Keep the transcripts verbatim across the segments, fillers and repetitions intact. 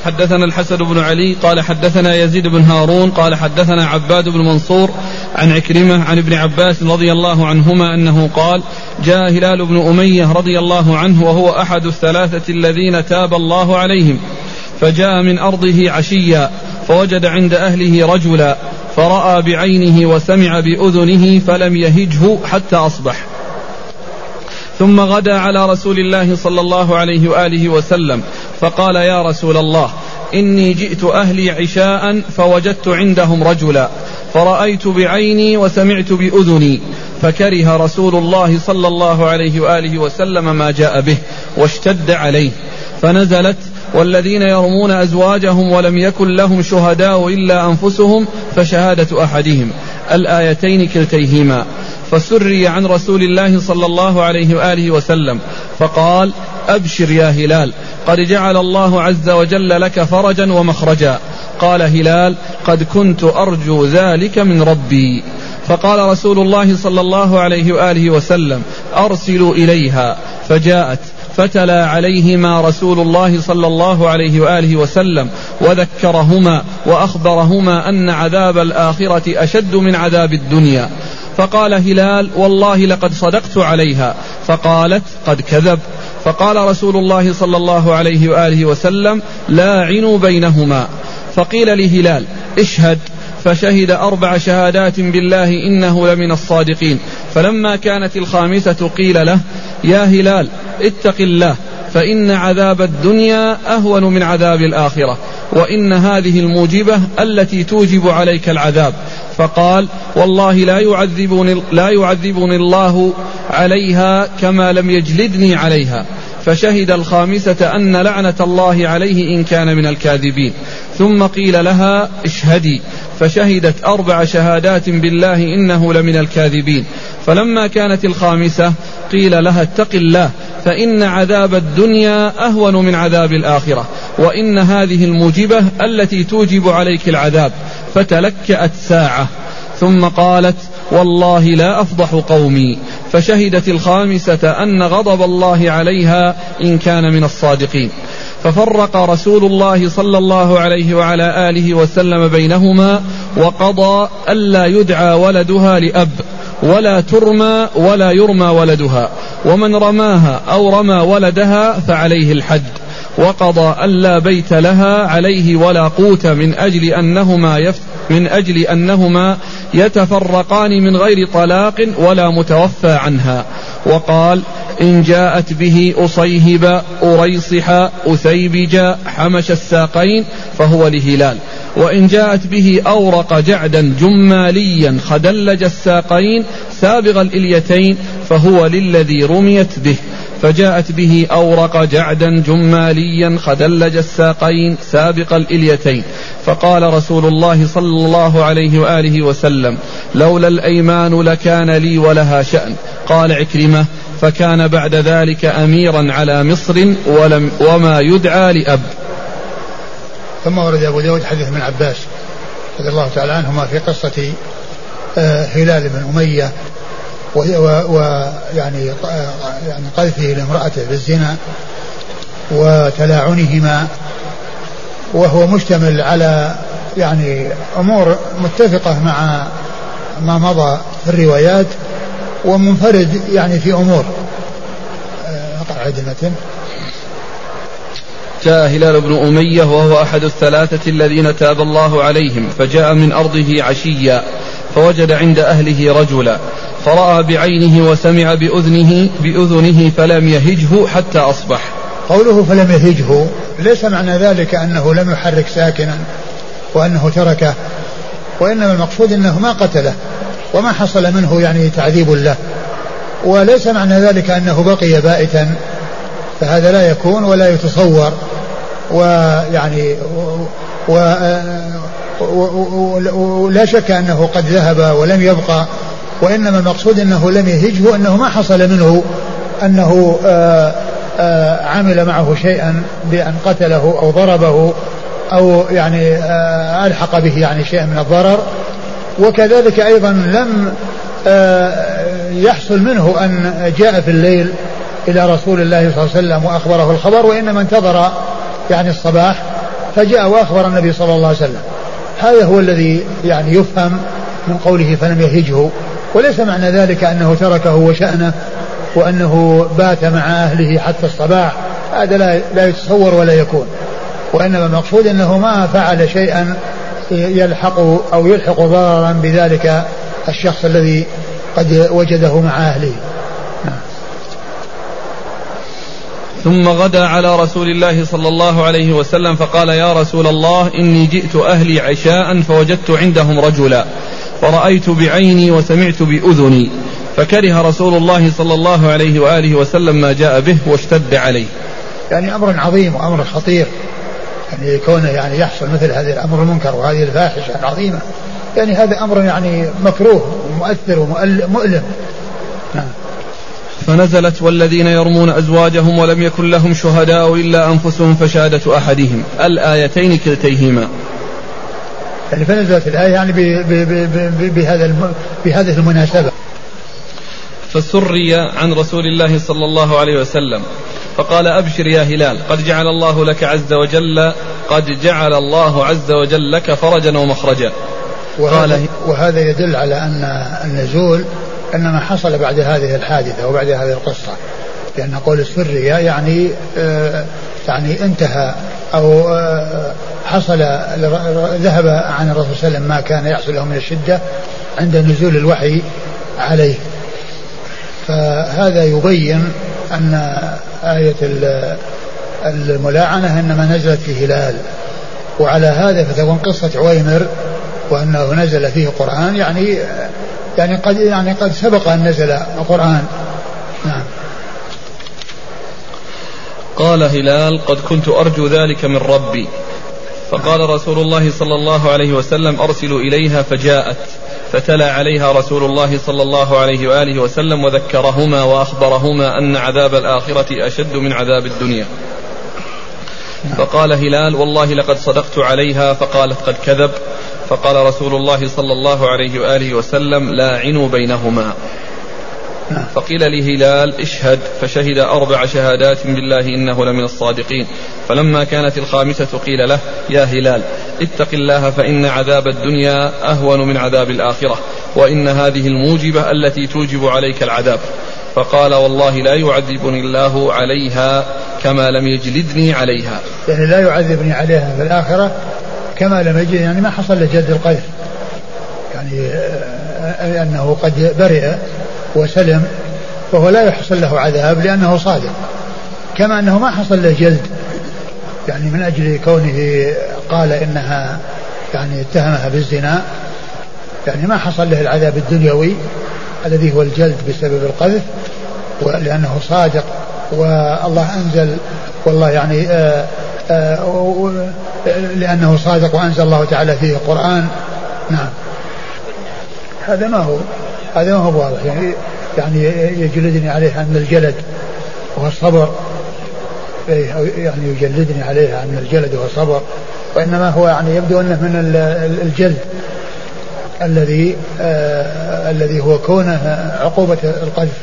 حدثنا الحسن بن علي قال حدثنا يزيد بن هارون قال حدثنا عباد بن منصور عن عكرمة عن ابن عباس رضي الله عنهما أنه قال جاء هلال بن أمية رضي الله عنه وهو أحد الثلاثة الذين تاب الله عليهم، فجاء من أرضه عشيا فوجد عند أهله رجلا فرأى بعينه وسمع بأذنه فلم يهجه حتى أصبح، ثم غدا على رسول الله صلى الله عليه وآله وسلم فقال يا رسول الله إني جئت أهلي عشاء فوجدت عندهم رجلا فرأيت بعيني وسمعت بأذني، فكره رسول الله صلى الله عليه وآله وسلم ما جاء به واشتد عليه، فنزلت والذين يرمون أزواجهم ولم يكن لهم شهداء إلا أنفسهم فشهادة أحدهم الآيتين كلتيهما، فسري عن رسول الله صلى الله عليه وآله وسلم فقال أبشر يا هلال قد جعل الله عز وجل لك فرجا ومخرجا. قال هلال قد كنت أرجو ذلك من ربي. فقال رسول الله صلى الله عليه وآله وسلم أرسلوا إليها، فجاءت فتلا عليهما رسول الله صلى الله عليه وآله وسلم وذكرهما وأخبرهما أن عذاب الآخرة أشد من عذاب الدنيا. فقال هلال والله لقد صدقت عليها، فقالت قد كذب. فقال رسول الله صلى الله عليه وآله وسلم لاعنوا بينهما. فقيل لهلال اشهد، فشهد أربع شهادات بالله إنه لمن الصادقين. فلما كانت الخامسة قيل له يا هلال اتق الله فإن عذاب الدنيا أهون من عذاب الآخرة، وإن هذه الموجبة التي توجب عليك العذاب. فقال والله لا يعذبني, لا يعذبني الله عليها كما لم يجلدني عليها. فشهد الخامسة أن لعنة الله عليه إن كان من الكاذبين. ثم قيل لها اشهدي، فشهدت أربع شهادات بالله إنه لمن الكاذبين. فلما كانت الخامسة قيل لها اتق الله فإن عذاب الدنيا أهون من عذاب الآخرة، وإن هذه الموجبة التي توجب عليك العذاب. فتلكأت ساعة ثم قالت والله لا أفضح قومي. فشهدت الخامسة أن غضب الله عليها إن كان من الصادقين. ففرق رسول الله صلى الله عليه وعلى آله وسلم بينهما وقضى ألا يدعى ولدها لأب ولا ترمى ولا يرمى ولدها، ومن رماها أو رمى ولدها فعليه الحد، وقضى ألا بيت لها عليه ولا قوت من أجل أنهما يف من أجل أنهما يتفرقان من غير طلاق ولا متوفى عنها. وقال إن جاءت به أصيهب أريصح أثيبج حمش الساقين فهو لهلال، وإن جاءت به أورق جعدا جماليا خدلج الساقين سابغ الإليتين فهو للذي رميت به. فجاءت به أورق جعدا جماليا خدلج الساقين سابق الإليتين. فقال رسول الله صلى الله عليه وآله وسلم لولا الأيمان لكان لي ولها شأن. قال عكرمة فكان بعد ذلك أميرا على مصر ولم وما يدعى لأب. ثم ورد أبو داود حديث من عباس رضي الله تعالى عنهما في قصة هلال بن أمية ويعني يعني قذفه لامرأته بالزنا وتلاعنهما، وهو مشتمل على يعني أمور متفقة مع ما مضى في الروايات ومنفرد يعني في أمور. أقرأ عيد المتن. جاء هلال بن أمية وهو أحد الثلاثة الذين تاب الله عليهم، فجاء من أرضه عشيا فوجد عند أهله رجلا فرأى بعينه وسمع بأذنه بأذنه فلم يهجه حتى أصبح. قوله فلم يهجه ليس معنى ذلك أنه لم يحرك ساكنا وأنه تركه، وإنما المقصود أنه ما قتله وما حصل منه يعني تعذيب له، وليس معنى ذلك أنه بقي بائتا، فهذا لا يكون ولا يتصور. ويعني ولا شك أنه قد ذهب ولم يبقى، وإنما المقصود أنه لم يهجه أنه ما حصل منه أنه آآ آآ عمل معه شيئا بأن قتله أو ضربه أو يعني ألحق به يعني شيئا من الضرر. وكذلك أيضا لم يحصل منه أن جاء في الليل إلى رسول الله صلى الله عليه وسلم وأخبره الخبر، وإنما انتظر يعني الصباح فجاء وأخبر النبي صلى الله عليه وسلم. هذا هو الذي يعني يفهم من قوله فلم يهجه، وليس معنى ذلك أنه تركه وشأنه وأنه بات مع أهله حتى الصباح، هذا لا, لا يتصور ولا يكون، وإنما المقصود أنه ما فعل شيئا يلحق أو يلحق ضررا بذلك الشخص الذي قد وجده مع أهله. ثم غدا على رسول الله صلى الله عليه وسلم فقال يا رسول الله إني جئت أهلي عشاء فوجدت عندهم رجلا فرأيت بعيني وسمعت بأذني، فكره رسول الله صلى الله عليه وآله وسلم ما جاء به واشتد عليه. يعني أمر عظيم وأمر خطير، يعني كونه يعني يحصل مثل هذا الأمر المنكر وهذه الفاحشة العظيمة، يعني هذا أمر يعني مكروه ومؤثر ومؤلم. نعم. فنزلت والذين يرمون أزواجهم ولم يكن لهم شهداء إلا أنفسهم فشهادة أحدهم، الآيتين كلتيهما. يعني فنزلت الآية يعني بهذا بهذه المناسبة. فسري عن رسول الله صلى الله عليه وسلم فقال أبشر يا هلال قد جعل الله لك عز وجل قد جعل الله عز وجل لك فرجا ومخرجا. وهذا, وهذا يدل على أن النزول إنما حصل بعد هذه الحادثة وبعد هذه القصة، لأن قول السرية يعني آه يعني انتهى أو آه حصل ذهب عن الرسول صلى الله عليه وسلم ما كان يحصل له من الشدة عند نزول الوحي عليه. فهذا يبين أن آية الملاعنة إنما نزلت في هلال، وعلى هذا فتكون قصة عويمر وأنه نزل فيه قرآن يعني يعني قد يعني قد سبق أن نزل القرآن. نعم. قال هلال قد كنت أرجو ذلك من ربي، فقال رسول الله صلى الله عليه وسلم أرسلوا إليها فجاءت، فتلا عليها رسول الله صلى الله عليه وآله وسلم وذكرهما وأخبرهما أن عذاب الآخرة أشد من عذاب الدنيا. فقال هلال والله لقد صدقت عليها، فقالت قد كذب. فقال رسول الله صلى الله عليه وآله وسلم لاعنوا بينهما. فقيل لهلال اشهد، فشهد أربع شهادات بالله إنه لمن الصادقين. فلما كانت الخامسة قيل له يا هلال اتق الله فإن عذاب الدنيا أهون من عذاب الآخرة، وإن هذه الموجبة التي توجب عليك العذاب. فقال والله لا يعذبني الله عليها كما لم يجلدني عليها، يعني لا يعذبني عليها في الآخرة كما لم يجلدني، يعني ما حصل لجلد القذف، يعني أنه قد برئ وسلم فهو لا يحصل له عذاب لأنه صادق، كما أنه ما حصل له جلد يعني من أجل كونه قال إنها يعني اتهمها بالزنا، يعني ما حصل له العذاب الدنيوي الذي هو الجلد بسبب القذف، ولأنه صادق والله أنزل والله يعني آآ آآ لأنه صادق وأنزل الله تعالى فيه القرآن. نعم. هذا ما هو هذا ما هو واضح، يعني يعني يجلدني عليها من الجلد وهو الصبر، يعني يجلدني عليها من الجلد وهو الصبر، وإنما هو يعني يبدو أنه من الجلد الذي آه الذي هو كونه عقوبة القذف.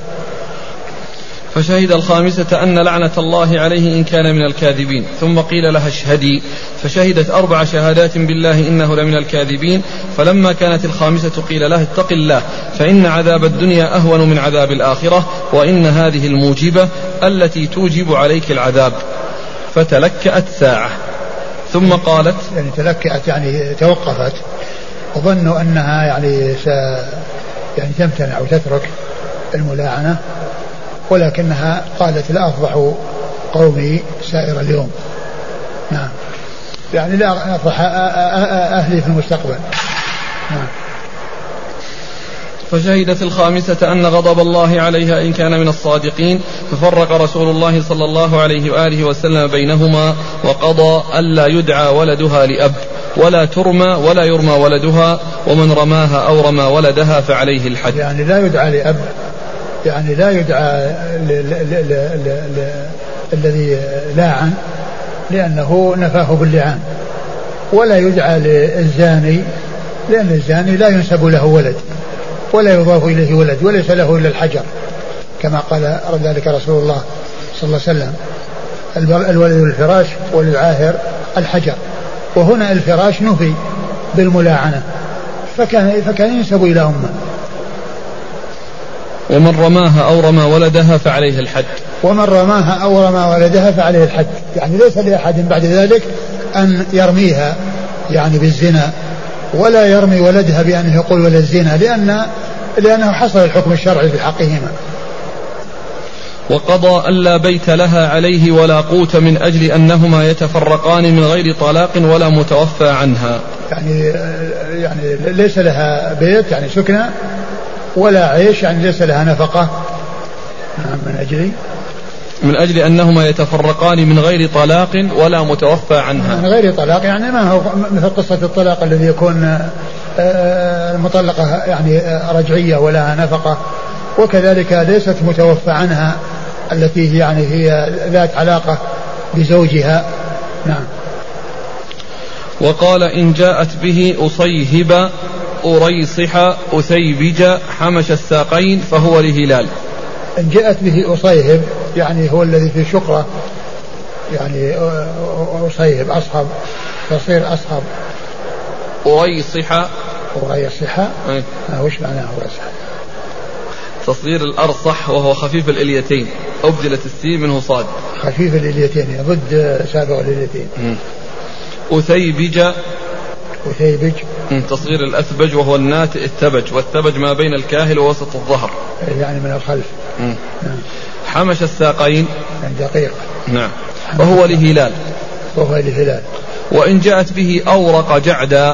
فشهد الخامسة أن لعنة الله عليه إن كان من الكاذبين. ثم قيل لها اشهدي، فشهدت أربع شهادات بالله إنه لمن الكاذبين. فلما كانت الخامسة قيل لها اتق الله فإن عذاب الدنيا أهون من عذاب الآخرة، وإن هذه الموجبة التي توجب عليك العذاب. فتلكأت ساعة ثم قالت، يعني تلكأت يعني توقفت، وظنوا أنها يعني س يعني تمتنع أو تترك الملاعنة، ولكنها قالت لا أفضح قومي سائر اليوم. نعم. يعني لا أفضح أهلي في المستقبل. نعم. فشهدت الخامسة أن غضب الله عليها إن كان من الصادقين. ففرق رسول الله صلى الله عليه وآله وسلم بينهما، وقضى ألا يدعى ولدها لأب ولا ترمى ولا يرمى ولدها، ومن رماها أو رمى ولدها فعليه الحد. يعني لا يدعى لأب، يعني لا يدعى الذي لاعن لأنه نفاه باللعان، ولا يدعى للزاني لأن الزاني لا ينسب له ولد ولا يضاف إليه ولد وليس له إلا الحجر، كما قال ذلك رسول الله صلى الله عليه وسلم الولد للفراش وللعاهر الحجر. وهنا الفراش نفي بالملاعنة، فكان, فكان ينسب إلى أمه. ومن رماها أو رمى ولدها فعليه الحد. ومن رماها أو رمى ولدها فعليه الحد، يعني ليس لأحد بعد ذلك أن يرميها يعني بالزنا، ولا يرمي ولدها بأنه يقول ولد الزنا، لأن لأنه حصل الحكم الشرعي في حقهما. وقضى ألا بيت لها عليه ولا قوت من أجل أنهما يتفرقان من غير طلاق ولا متوفى عنها. يعني يعني ليس لها بيت يعني سكنى ولا عيش، يعني ليس لها نفقة. من أجل من أجل أنهما يتفرقان من غير طلاق ولا متوفى عنها. من غير طلاق يعني ما هو مثل قصة الطلاق الذي يكون المطلقة يعني رجعية ولها نفقة، وكذلك ليست متوفى عنها التي يعني هي ذات علاقة بزوجها. نعم. وقال إن جاءت به أصيهب أريصح أثيبج حمش الساقين فهو لهلال. إن جاءت به أصيهب يعني هو الذي في شقرة، يعني أصيهب أصحب تصير أصحب. أريصح أريصح أه. وش معناه أريصح؟ تصغير الأرصح وهو خفيف الإليتين، أبدلت السين منه صاد. خفيف الإليتين ضد سابق الإليتين. أثيبج أثيبج تصغير الأثبج وهو الناتئ الثبج، والثبج ما بين الكاهل ووسط الظهر يعني من الخلف. نعم. حمش الساقين يعني دقيق. نعم. وهو لهلال. وهو لهلال. وإن جاءت به أورق جعدا.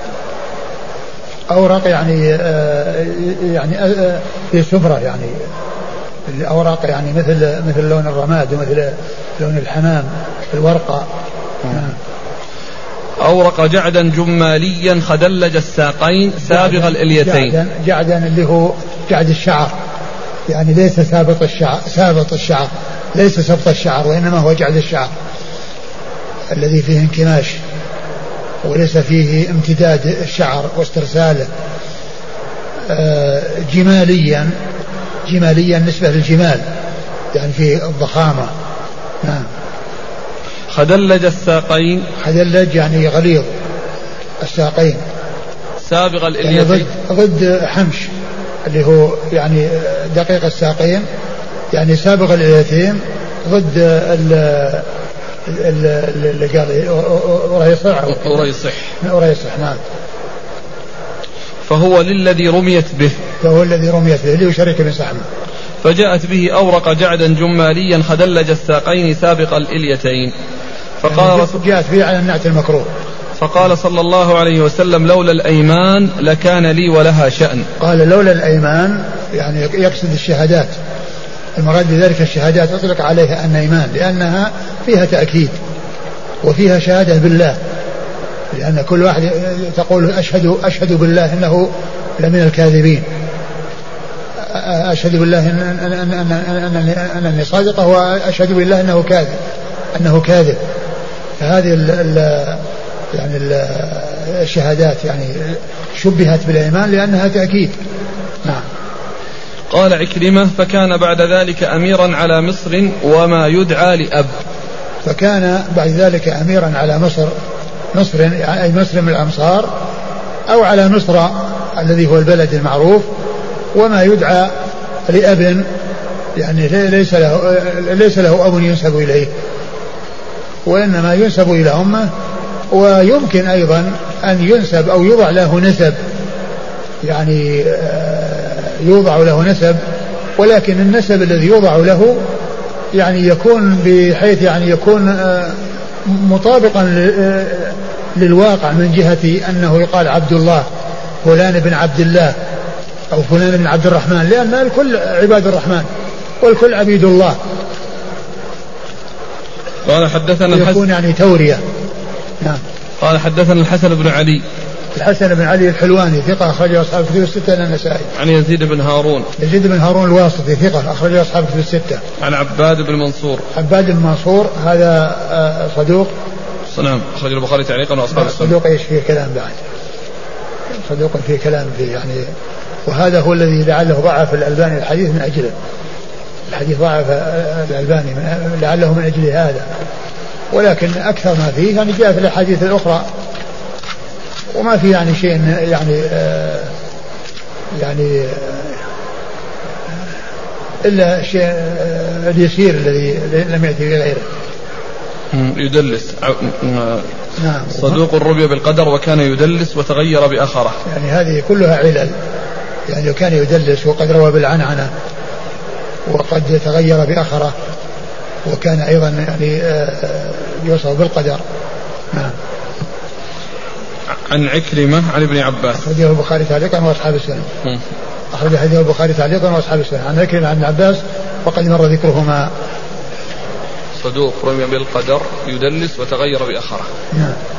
أورق يعني آه يعني آه في سبرة، يعني الأوراق يعني مثل مثل لون الرماد ومثل لون الحمام الورقة. نعم. أورق جعدا جماليا خدلج الساقين سابغ الإليتين. جعدا, جعدا اللي هو جعد الشعر، يعني ليس سابط الشعر سابط الشعر ليس سبط الشعر، وإنما هو جعد الشعر الذي فيه انكماش وليس فيه امتداد الشعر واسترساله. آه جماليا جماليا نسبة للجمال يعني فيه الضخامة. نعم. خدلج الساقين. خدلج يعني غليظ الساقين سابغ الإليتين يعني ضد, ضد حمش اللي هو يعني دقيق الساقين، يعني سابغ الإليتين ضد ال اللي قال أريصح أريصح أريصح. نعم. فهو للذي رميت به. فهو الذي رميت به اللي يشارك بن سحمة. فجاءت به أورق جعدا جماليا خدلج الساقين سابق الإليتين. فقال يعني جاءت به على النعت المكروه. فقال صلى الله عليه وسلم لولا الأيمان لكان لي ولها شأن. قال لولا الأيمان يعني يقصد الشهادات، المراد بذلك الشهادات أطلق عليها النيمان لأنها فيها تأكيد وفيها شهادة بالله، لأن كل واحد تقول أشهد أشهد بالله إنه لمن الكاذبين، أشهد بالله أن أن أن أنني صادقة وأشهد بالله أنه كاذب أنه كاذب. فهذه ال ال يعني ال الشهادات يعني شبهت بالإيمان لأنها تأكيد. نعم. قال عكرمة فكان بعد ذلك أميرا على مصر وما يدعى لأب. فكان بعد ذلك أميرا على مصر، مصر أي مصر من الأمصار، أو على مصر الذي هو البلد المعروف، وما يدعى لأب يعني ليس له ليس له أب ينسب إليه، وإنما ينسب إلى أمه. ويمكن أيضا أن ينسب أو يوضع له نسب، يعني يوضع له نسب، ولكن النسب الذي يوضع له يعني يكون بحيث يعني يكون مطابقا للواقع من جهة أنه يقال عبد الله فلان بن عبد الله أو فلان بن عبد الرحمن، لأن الكل عباد الرحمن والكل عبيد الله. قال حدثنا يكون يعني تورية. نعم. قال حدثنا الحسن بن علي. الحسن بن علي الحلواني ثقة أخرجه أصحاب الكتب الستة إلا النسائي. عن يزيد بن هارون. يزيد بن هارون الواسطي ثقة أخرجه أصحاب الكتب الستة. عن عباد بن منصور. عباد بن منصور هذا صدوق. نعم أخرج البخاري تعليقا وأصحاب السنة. صدوق إيش فيه كلام بعد. صدوق فيه كلام فيه يعني، وهذا هو الذي لعله ضعف الألباني الحديث من أجله. الحديث ضعف الألباني لعله من أجل هذا. ولكن أكثر ما فيه يعني جاء في الأحاديث الأخرى، وما في يعني شيء يعني آه يعني آه إلا الشيء آه اليسير الذي لم يأتي في غيره. يدلس. نعم. صدوق ربي بالقدر وكان يدلس وتغير بأخره. يعني هذه كلها علل، يعني كان يدلس وقد روى بالعنعنة وقد تغير بأخره وكان أيضا يعني يوصف بالقدر. نعم. عن عكرمة عن ابن عباس. أخرجه البخاري تعليقا وأصحاب السنن. أخرج حديثه البخاري تعليقا وأصحاب السنن. عن عكرمة عن ابن عباس وقد مر ذكرهما. صدوق رمي بالقدر يدلس وتغير بأخره. نعم.